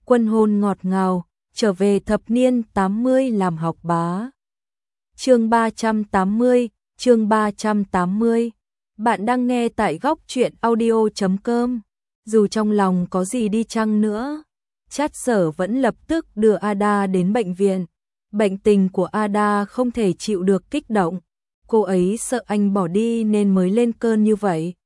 Quân hôn ngọt ngào, trở về thập niên 80 làm học bá. Chương 380, chương 380. Bạn đang nghe tại góc truyện audio.com. Dù trong lòng có gì đi chăng nữa, Trát Sở vẫn lập tức đưa Ada đến bệnh viện. Bệnh tình của Ada không thể chịu được kích động. Cô ấy sợ anh bỏ đi nên mới lên cơn như vậy.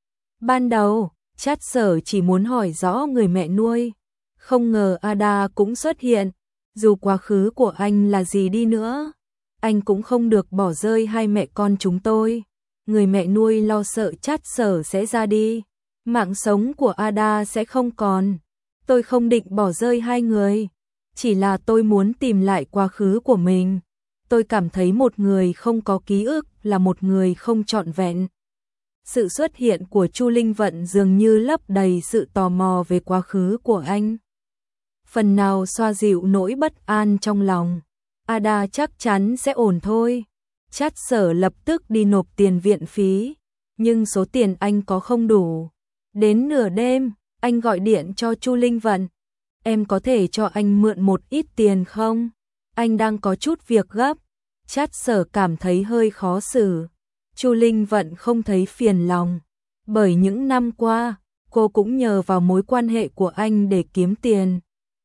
Ban đầu, Trát Sở chỉ muốn hỏi rõ người mẹ nuôi. Không ngờ Ada cũng xuất hiện. Dù quá khứ của anh là gì đi nữa, anh cũng không được bỏ rơi hai mẹ con chúng tôi. Người mẹ nuôi lo sợ Trát Sở sẽ ra đi, mạng sống của Ada sẽ không còn. Tôi không định bỏ rơi hai người, chỉ là tôi muốn tìm lại quá khứ của mình. Tôi cảm thấy một người không có ký ức là một người không trọn vẹn. Sự xuất hiện của Chu Linh Vận dường như lấp đầy sự tò mò về quá khứ của anh. Phần nào xoa dịu nỗi bất an trong lòng. Ada chắc chắn sẽ ổn thôi. Trát Sở lập tức đi nộp tiền viện phí, nhưng số tiền anh có không đủ. Đến nửa đêm, anh gọi điện cho Chu Linh Vận. Em có thể cho anh mượn một ít tiền không? Anh đang có chút việc gấp. Trát Sở cảm thấy hơi khó xử. Chu Linh Vận không thấy phiền lòng, bởi những năm qua, cô cũng nhờ vào mối quan hệ của anh để kiếm tiền.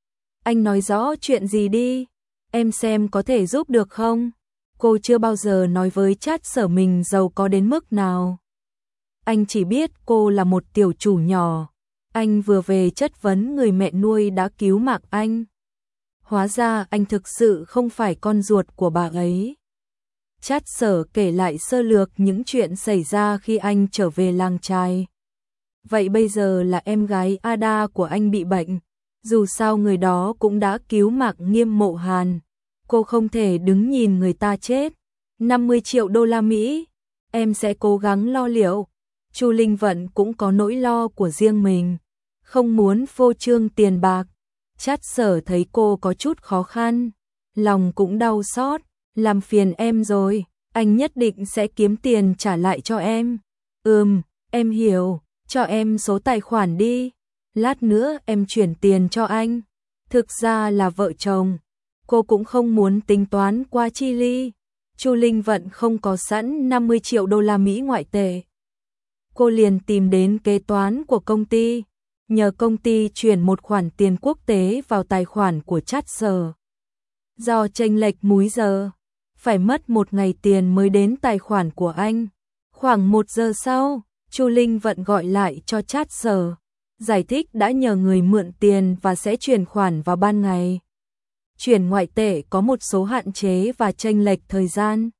Anh nói rõ chuyện gì đi, em xem có thể giúp được không? Cô chưa bao giờ nói với Trát Sở mình giàu có đến mức nào. Anh chỉ biết cô là một tiểu chủ nhỏ. Anh vừa về chất vấn người mẹ nuôi đã cứu mạng anh. Hóa ra anh thực sự không phải con ruột của bà ấy. Trát Sở kể lại sơ lược những chuyện xảy ra khi anh trở về làng trai. Vậy bây giờ là em gái Ada của anh bị bệnh. Dù sao người đó cũng đã cứu mạng Nghiêm Mộ Hàn. Cô không thể đứng nhìn người ta chết. 50 triệu đô la Mỹ. Em sẽ cố gắng lo liệu. Chu Linh Vận cũng có nỗi lo của riêng mình. Không muốn phô trương tiền bạc. Trát Sở thấy cô có chút khó khăn. Lòng cũng đau xót. Làm phiền em rồi. Anh nhất định sẽ kiếm tiền trả lại cho em. Em hiểu. Cho em số tài khoản đi. Lát nữa em chuyển tiền cho anh. Thực ra là vợ chồng. Cô cũng không muốn tính toán qua chi ly. Chu Linh Vận không có sẵn 50 triệu đô la Mỹ ngoại tệ. Cô liền tìm đến kế toán của công ty. Nhờ công ty chuyển một khoản tiền quốc tế vào tài khoản của Trát Sở. Do chênh lệch múi giờ, phải mất một ngày tiền mới đến tài khoản của anh. Khoảng 1 giờ sau, Chu Linh Vận gọi lại cho Trát Sở. Giải thích đã nhờ người mượn tiền và sẽ chuyển khoản vào ban ngày. Chuyển ngoại tệ có một số hạn chế và chênh lệch thời gian.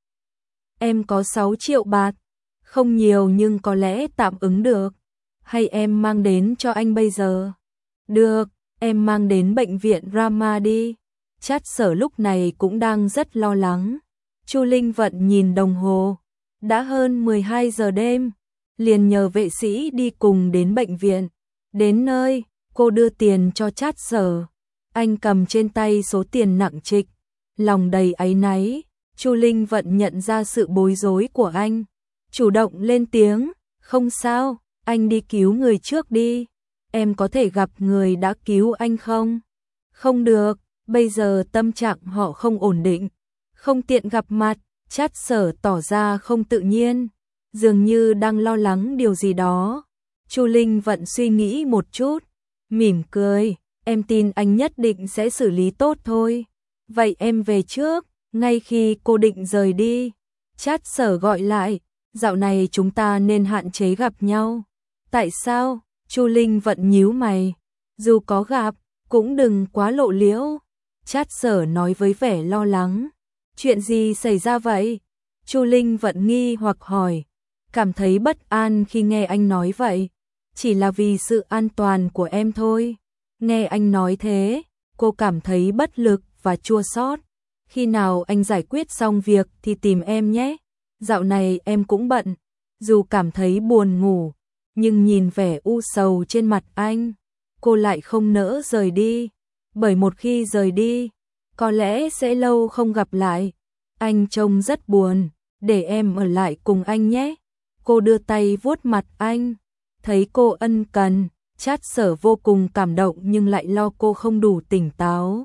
Em có 6 triệu bạc, không nhiều nhưng có lẽ tạm ứng được. Hay em mang đến cho anh bây giờ? Được, em mang đến bệnh viện Rama đi. Trát Sở lúc này cũng đang rất lo lắng. Chu Linh Vận nhìn đồng hồ, đã hơn 12 giờ đêm, liền nhờ vệ sĩ đi cùng đến bệnh viện. Đến nơi, cô đưa tiền cho Trát Sở. Anh cầm trên tay số tiền nặng trịch, lòng đầy áy náy. Chu Linh Vận nhận ra sự bối rối của anh, chủ động lên tiếng, không sao, anh đi cứu người trước đi. Em có thể gặp người đã cứu anh không? Không được, bây giờ tâm trạng họ không ổn định, không tiện gặp mặt. Trát Sở tỏ ra không tự nhiên, dường như đang lo lắng điều gì đó. Chu Linh Vận suy nghĩ một chút, mỉm cười, em tin anh nhất định sẽ xử lý tốt thôi. Vậy em về trước. Ngay khi cô định rời đi, Trát Sở gọi lại, dạo này chúng ta nên hạn chế gặp nhau. Tại sao? Chu Linh Vận nhíu mày, dù có gặp, cũng đừng quá lộ liễu. Trát Sở nói với vẻ lo lắng. Chuyện gì xảy ra vậy? Chu Linh Vận nghi hoặc hỏi, cảm thấy bất an khi nghe anh nói vậy. Chỉ là vì sự an toàn của em thôi. Nghe anh nói thế, cô cảm thấy bất lực và chua xót. Khi nào anh giải quyết xong việc thì tìm em nhé. Dạo này em cũng bận. Dù cảm thấy buồn ngủ, nhưng nhìn vẻ u sầu trên mặt anh, cô lại không nỡ rời đi. Bởi một khi rời đi, có lẽ sẽ lâu không gặp lại. Anh trông rất buồn, để em ở lại cùng anh nhé. Cô đưa tay vuốt mặt anh, thấy cô ân cần, Trát Sở vô cùng cảm động nhưng lại lo cô không đủ tỉnh táo.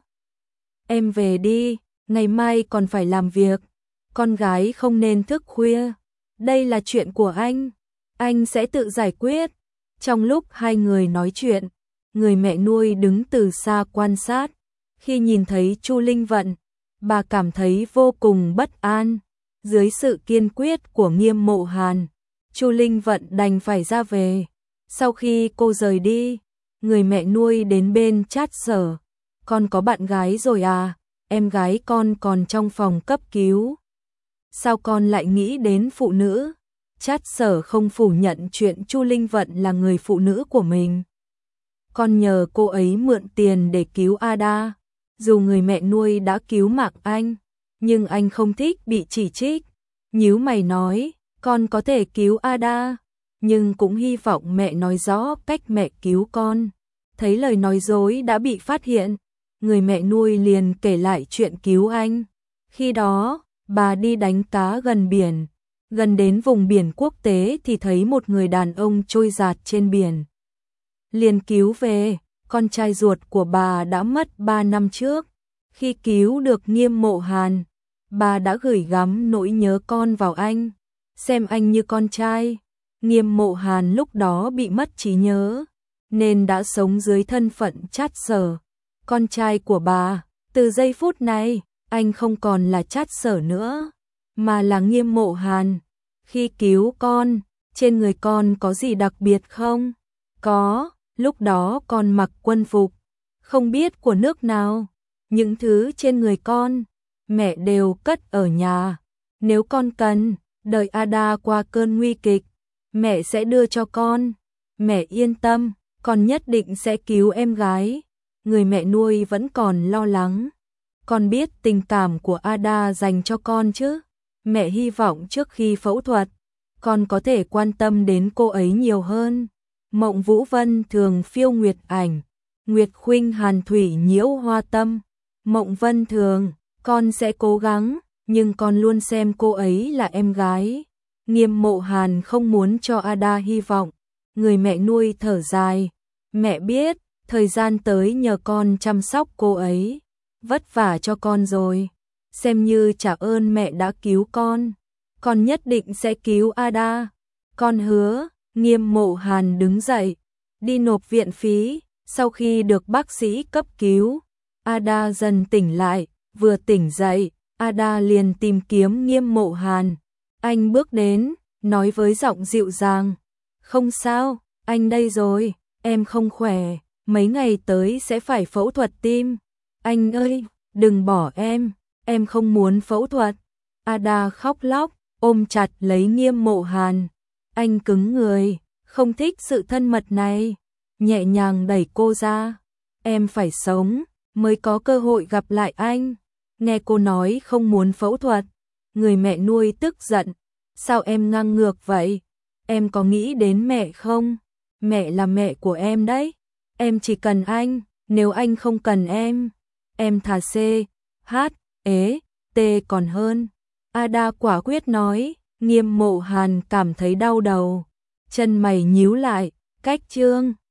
Em về đi, ngày mai còn phải làm việc, con gái không nên thức khuya. Đây là chuyện của anh sẽ tự giải quyết. Trong lúc hai người nói chuyện, người mẹ nuôi đứng từ xa quan sát. Khi nhìn thấy Chu Linh Vận, bà cảm thấy vô cùng bất an. Dưới sự kiên quyết của Nghiêm Mộ Hàn, Chu Linh Vận đành phải ra về. Sau khi cô rời đi, người mẹ nuôi đến bên Trát Sở. Con có bạn gái rồi à? Em gái con còn trong phòng cấp cứu. Sao con lại nghĩ đến phụ nữ? Trát Sở không phủ nhận chuyện Chu Linh Vận là người phụ nữ của mình. Con nhờ cô ấy mượn tiền để cứu Ada. Dù người mẹ nuôi đã cứu mạng anh, nhưng anh không thích bị chỉ trích. Nhíu mày nói, con có thể cứu Ada, nhưng cũng hy vọng mẹ nói rõ cách mẹ cứu con. Thấy lời nói dối đã bị phát hiện, người mẹ nuôi liền kể lại chuyện cứu anh. Khi đó, bà đi đánh cá gần biển. Gần đến vùng biển quốc tế thì thấy một người đàn ông trôi dạt trên biển. Liền cứu về, con trai ruột của bà đã mất 3 năm trước. Khi cứu được Nghiêm Mộ Hàn, bà đã gửi gắm nỗi nhớ con vào anh, xem anh như con trai. Nghiêm Mộ Hàn lúc đó bị mất trí nhớ, nên đã sống dưới thân phận Trát Sở, con trai của bà. Từ giây phút này, anh không còn là Trát Sở nữa, mà là Nghiêm Mộ Hàn. Khi cứu con, trên người con có gì đặc biệt không? Có, lúc đó con mặc quân phục, không biết của nước nào. Những thứ trên người con, mẹ đều cất ở nhà. Nếu con cần, đợi Ada qua cơn nguy kịch, mẹ sẽ đưa cho con. Mẹ yên tâm, con nhất định sẽ cứu em gái. Người mẹ nuôi vẫn còn lo lắng. Con biết tình cảm của Ada dành cho con chứ? Mẹ hy vọng trước khi phẫu thuật, con có thể quan tâm đến cô ấy nhiều hơn. Mộng Vũ Vân thường phiêu nguyệt ảnh, Nguyệt khuynh hàn thủy nhiễu hoa tâm. Mộng Vân thường, con sẽ cố gắng, nhưng con luôn xem cô ấy là em gái. Nghiêm Mộ Hàn không muốn cho Ada hy vọng. Người mẹ nuôi thở dài. Mẹ biết, thời gian tới nhờ con chăm sóc cô ấy. Vất vả cho con rồi. Xem như trả ơn mẹ đã cứu con. Con nhất định sẽ cứu Ada. Con hứa. Nghiêm Mộ Hàn đứng dậy, đi nộp viện phí. Sau khi được bác sĩ cấp cứu, Ada dần tỉnh lại. Vừa tỉnh dậy, Ada liền tìm kiếm Nghiêm Mộ Hàn. Anh bước đến, nói với giọng dịu dàng. Không sao, anh đây rồi, em không khỏe, mấy ngày tới sẽ phải phẫu thuật tim. Anh ơi, đừng bỏ em không muốn phẫu thuật. Ada khóc lóc, ôm chặt lấy Nghiêm Mộ Hàn. Anh cứng người, không thích sự thân mật này, nhẹ nhàng đẩy cô ra. Em phải sống, mới có cơ hội gặp lại anh. Nghe cô nói không muốn phẫu thuật, người mẹ nuôi tức giận. Sao em ngang ngược vậy? Em có nghĩ đến mẹ không? Mẹ là mẹ của em đấy. Em chỉ cần anh, nếu anh không cần em thà C, H, ế, T còn hơn. Ada quả quyết nói. Nghiêm Mộ Hàn cảm thấy đau đầu, chân mày nhíu lại. Cách chương